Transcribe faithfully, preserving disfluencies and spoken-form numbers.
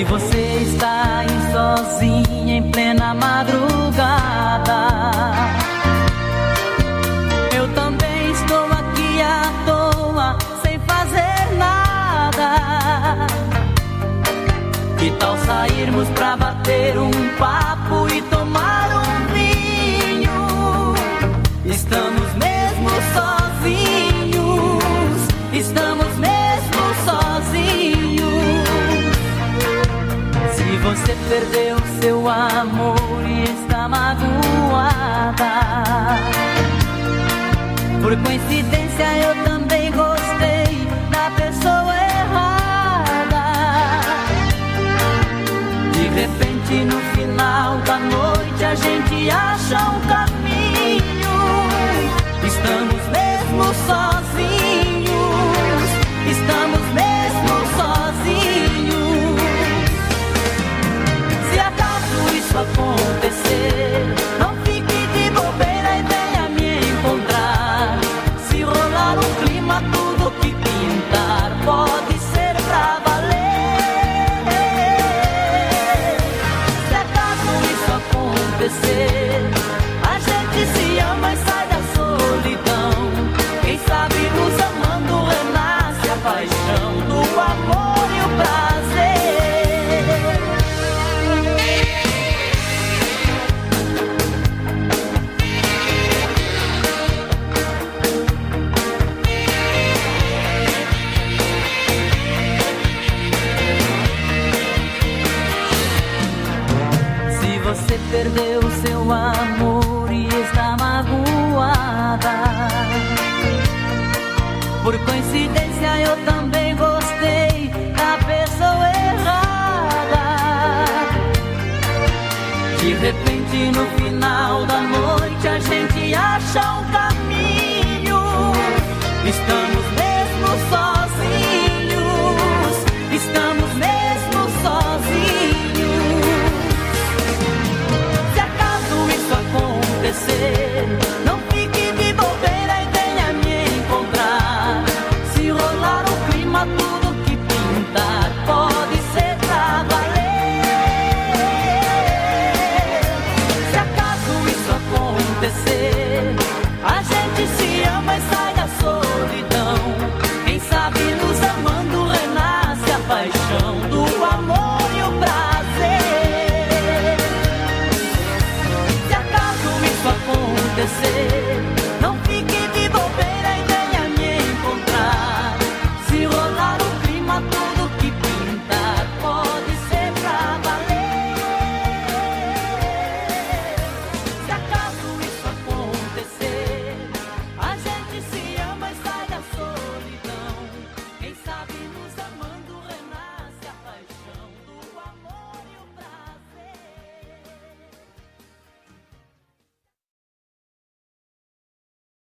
você está aí sozinha em plena madrugada, eu também estou aqui à toa, sem fazer nada. Que tal sairmos pra bater um papo e tomar um vinho? Estamos mesmo sozinhos, estamos mesmo sozinhos. Se você perdeu seu amor e está magoada, por coincidência eu também gostei da pessoa errada. De repente no final da noite a gente acha um caminho. Estamos mesmo sozinhos, estamos mesmo sozinhos. Se acaso isso acontecer, não fique de bobeira e venha me encontrar. Se rolar um clima, tudo que pintar pode ser pra valer. Se acaso isso acontecer, a gente se ama e sai da solidão. Quem sabe nos amando renasce a paixão do amor e o prazer. Se você perdeu seu amor e está magoada, por coincidência eu também gostei da pessoa errada. De repente no final da noite a gente acha um caminho. Estamos mesmo sozinhos, estamos mesmo sozinhos. Se acaso isso acontecer, não fique de bobeira e venha me encontrar. Se rolar um clima, tudo que pintar pode ser pra valer. Se acaso isso acontecer, a gente se ama e sai da solidão. Quem sabe nos amando renasce a paixão do amor e o prazer. Se acaso isso acontecer,